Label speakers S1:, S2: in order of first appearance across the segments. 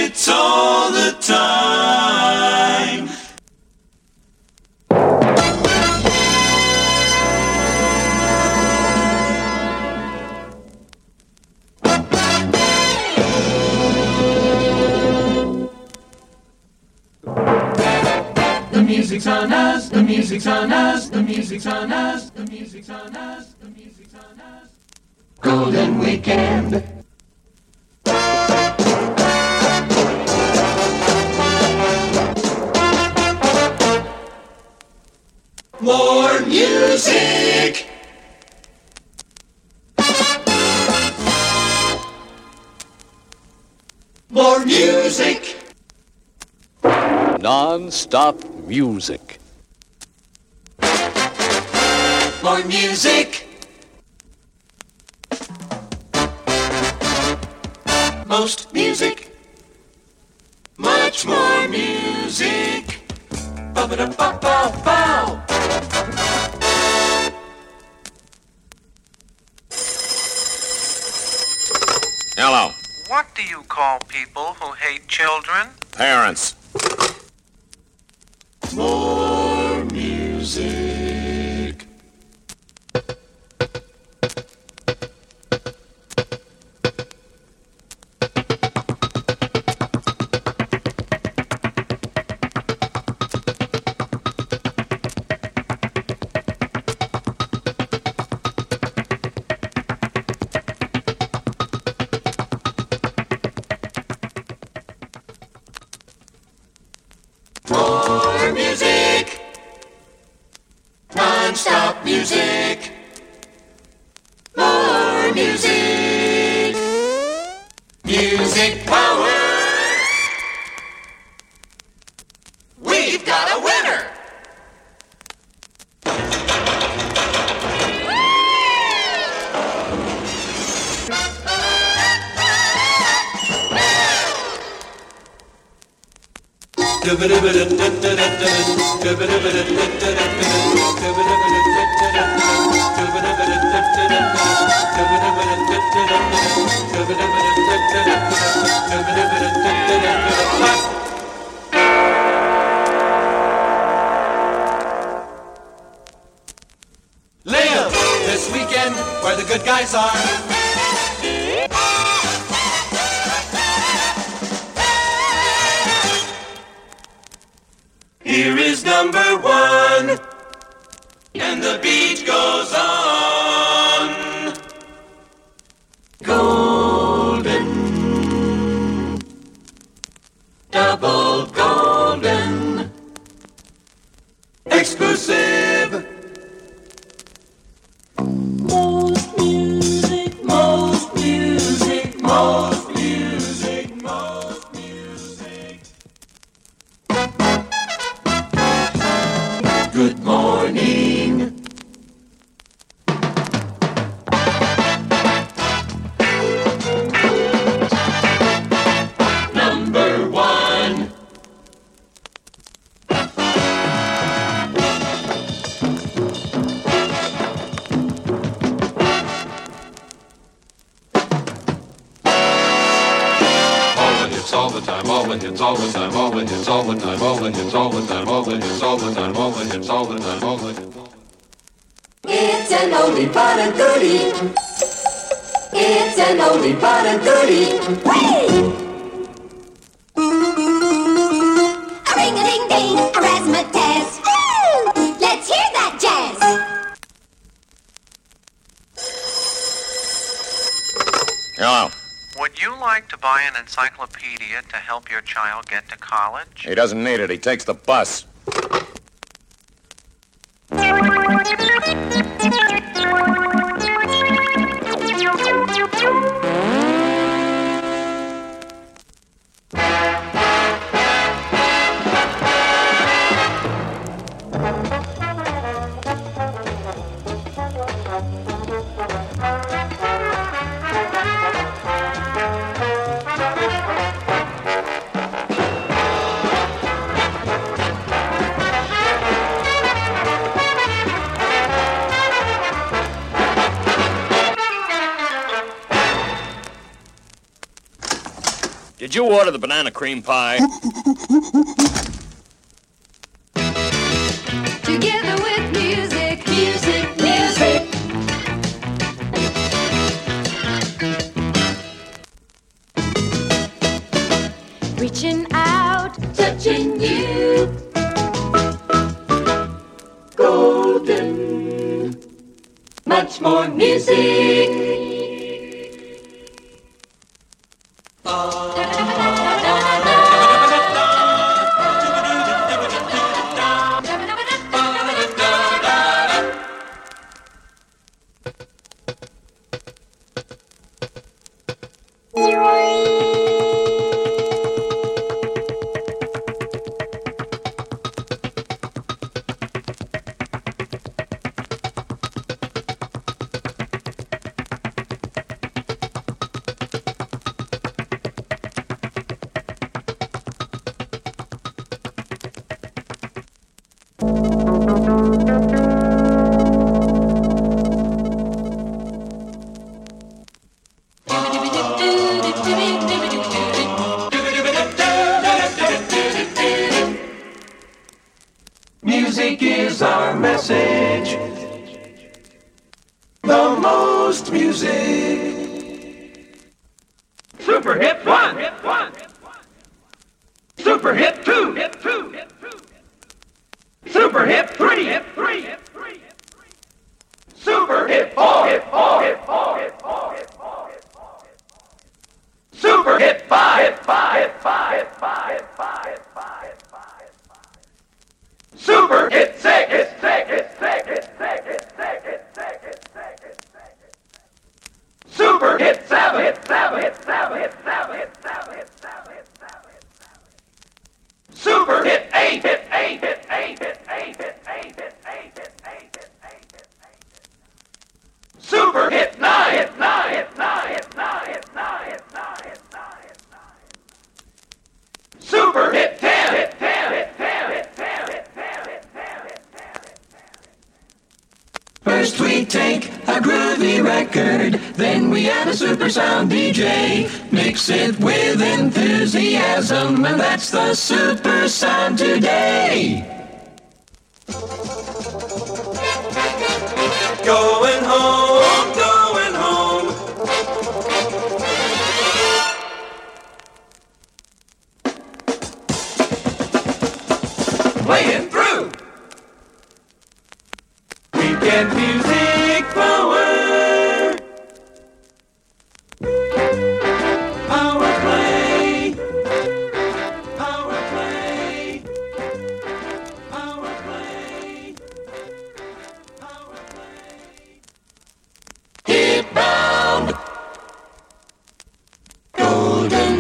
S1: It's all the time. The music's on us, the music's on us, the music's on us, the music's on us, the music's on us. Golden Weekend. More music. More music.
S2: Non-stop music.
S1: More music. Most music. Much more music. Ba-ba-da-ba-ba-bow.
S2: Hello.
S3: What do you call people who hate children?
S2: Parents.
S1: More music. More music. Non-stop music. More music. Music power. We've got a winner. Live this weekend where the good guys are. Here is number one, and the beat goes on. Golden, double golden, exclusive. Most music, most music, most music, most music. Good morning. Number one.
S4: All the time, all the hits, all the time, all the hits, all the time, all the hits, all the time, all the hits, all the time, all the hits, all the time, all the hits.
S5: It's an oldie but a goodie. It's an oldie but a goodie. Whee! A ring-a-ding-ding, a razzmatazz. Woo! Let's hear that jazz.
S2: Hello.
S3: Would you like to buy an encyclopedia to help your child get to college?
S2: He doesn't need it. He takes the bus. Did you order the banana cream pie?
S5: Together with music, music, music. Reaching out, touching you. Golden, much more music.
S1: Music is our message. The most music. Super hit one. Super hit two. Super hit three. Super hit four. Super hit five. Super hit six. Super hit seven. Super hit eight. Super hit nine. Super hit 10. First we take a groovy record, then we add a super sound DJ. Mix it with enthusiasm, and that's the super sound today. Going home, going home. Playing through. Weekend music power. Power play. Power play. Power play. Power play. Hit bound. Golden.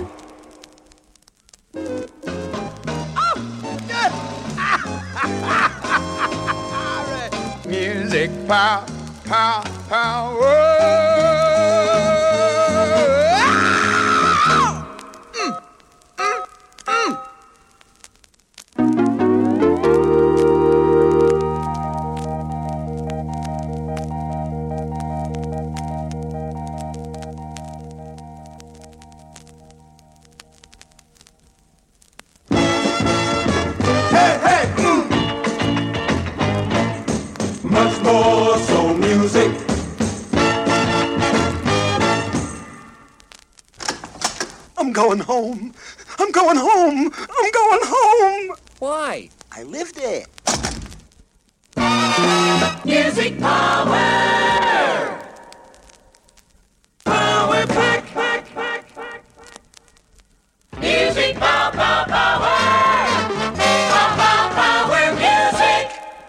S6: Music power, power, power.
S1: Much more soul music.
S7: I'm going home. I'm going home. I'm going home.
S8: Why?
S7: I live there.
S1: Music power. Power pack. Music power. Power music.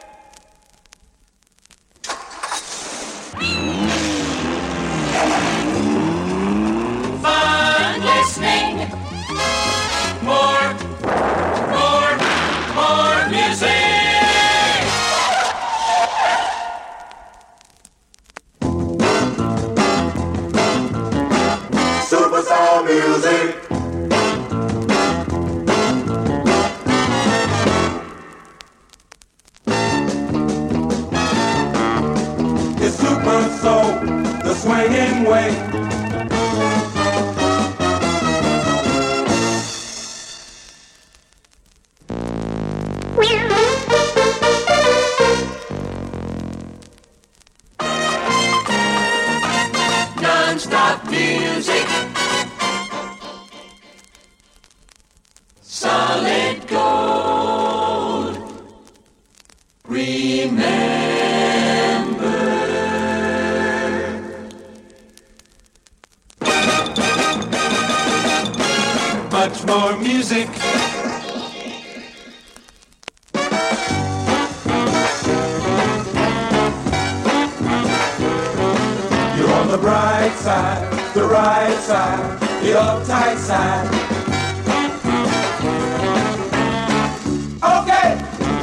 S1: Fun listening. More music. solid gold. Remember. Much more music. You're on the bright side, the right side, the uptight side. Okay.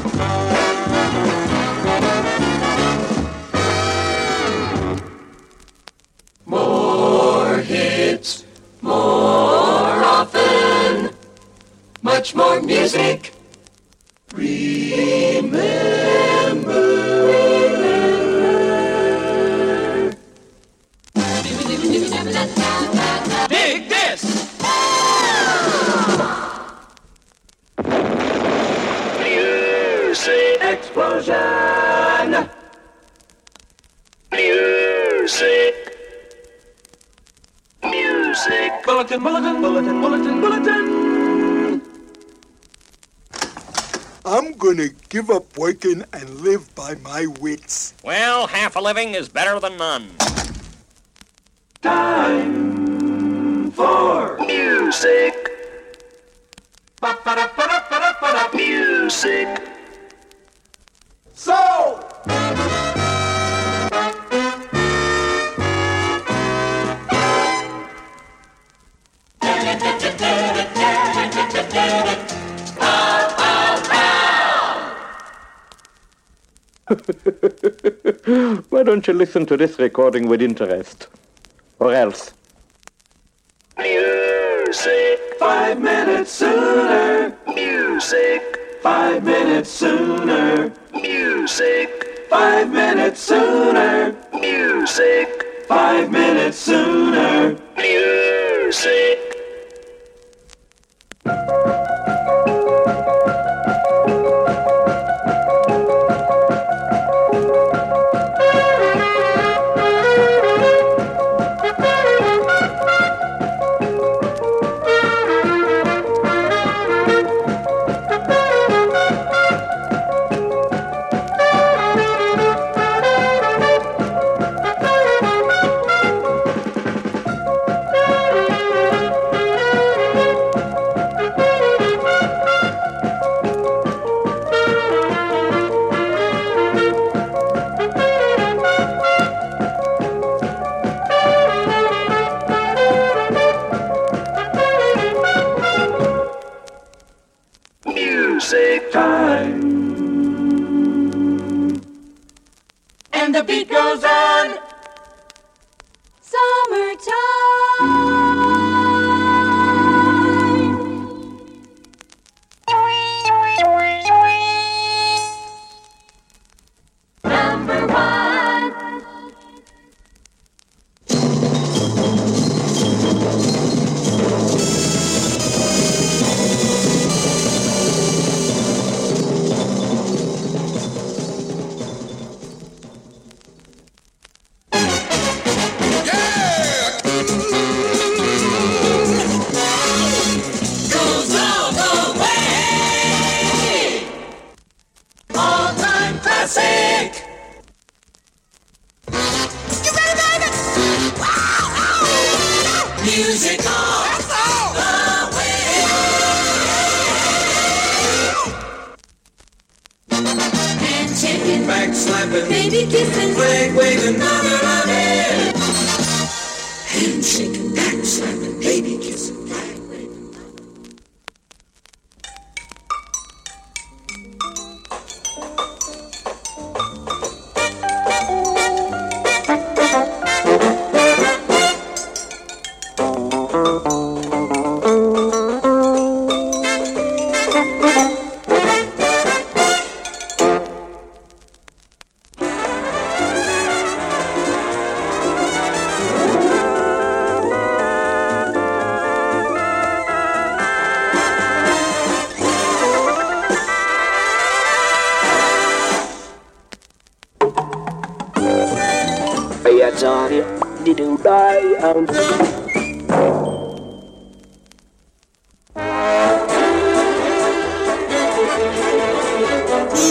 S1: More hits, more often, much more music. Remember. Dig this! Music explosion! Music! Music! Bulletin, bulletin, bulletin, bulletin, bulletin!
S7: I'm gonna give up working and live by my wits.
S2: Well, half a living is better than none.
S1: Time for music. Ba-ba-da-ba-da-ba-da-ba-da. Music. So.
S8: Why don't you listen to this recording with interest? Or else.
S1: Music. 5 minutes sooner. Music. 5 minutes sooner. Music. 5 minutes sooner. Music. 5 minutes sooner. Music. Music time. And the beat goes on.
S5: Number one.
S1: Goes all the way. All-time classic. You ready, baby? Music all the way. Hand-shaking, back-slapping, baby kissing, flag waving, mother loving. Hand-shaking, back-slapping, baby kissing, flag waving.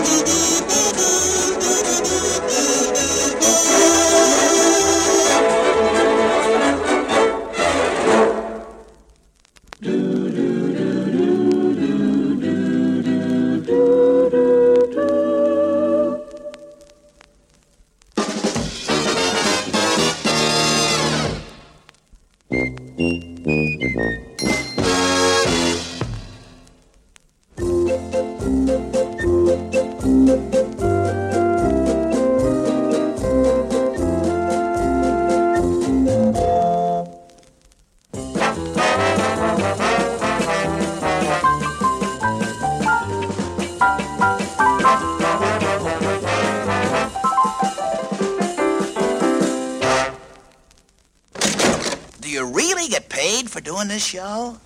S9: Do you really get paid for doing this show?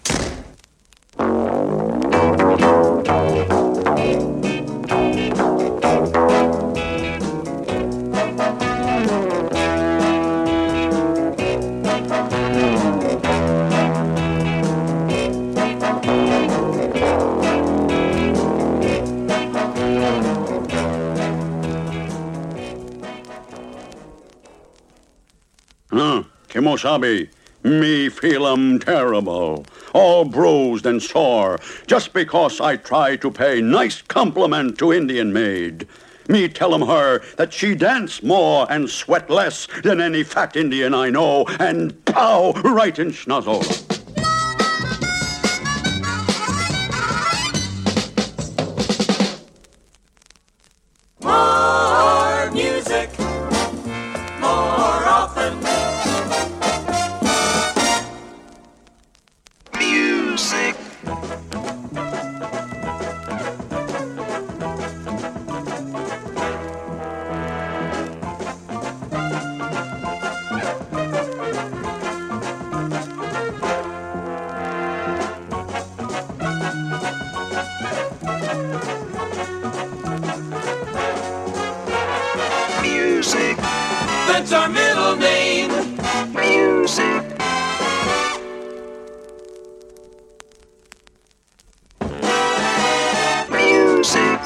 S10: Kimosabe, me feel 'em terrible, all bruised and sore, just because I try to pay nice compliment to Indian maid. Me tell 'em her that she dance more and sweat less than any fat Indian I know, and pow, right in schnozzle.
S1: More music, more often.
S3: Music. Music.
S1: That's our middle name.
S3: Music. Music.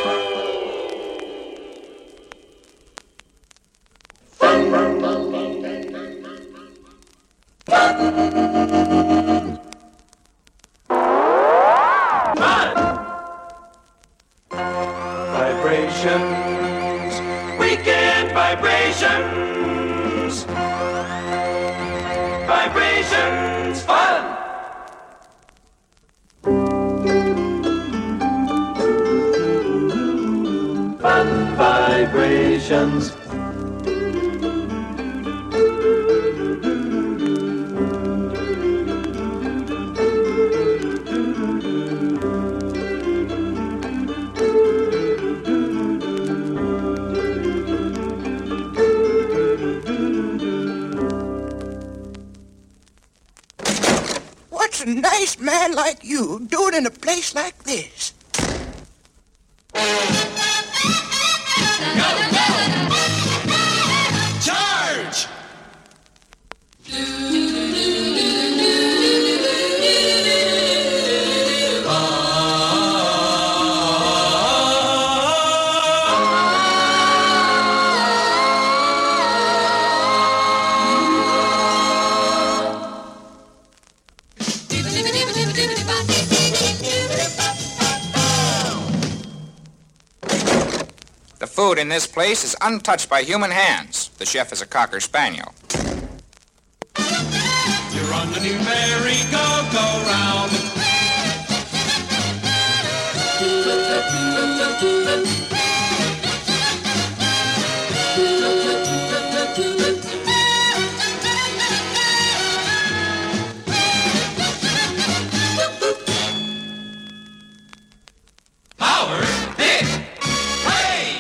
S1: Vibrations, weekend vibrations. Vibrations, fun. Fun vibrations.
S9: What's a nice man like you doing in a place like this?
S1: Charge!
S11: The food in this place is untouched by human hands. The chef is a Cocker Spaniel.
S1: You're on the new merry-go-go-round. Power hit! Play!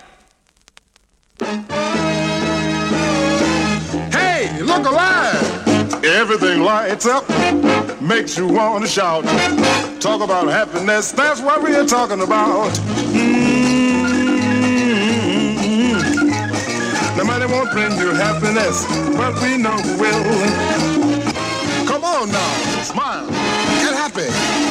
S6: Hey, look alive! Everything lights up, makes you want to shout. Talk about happiness, that's what we're talking about. The money won't bring you happiness, but we know it will. Come on now, smile, get happy.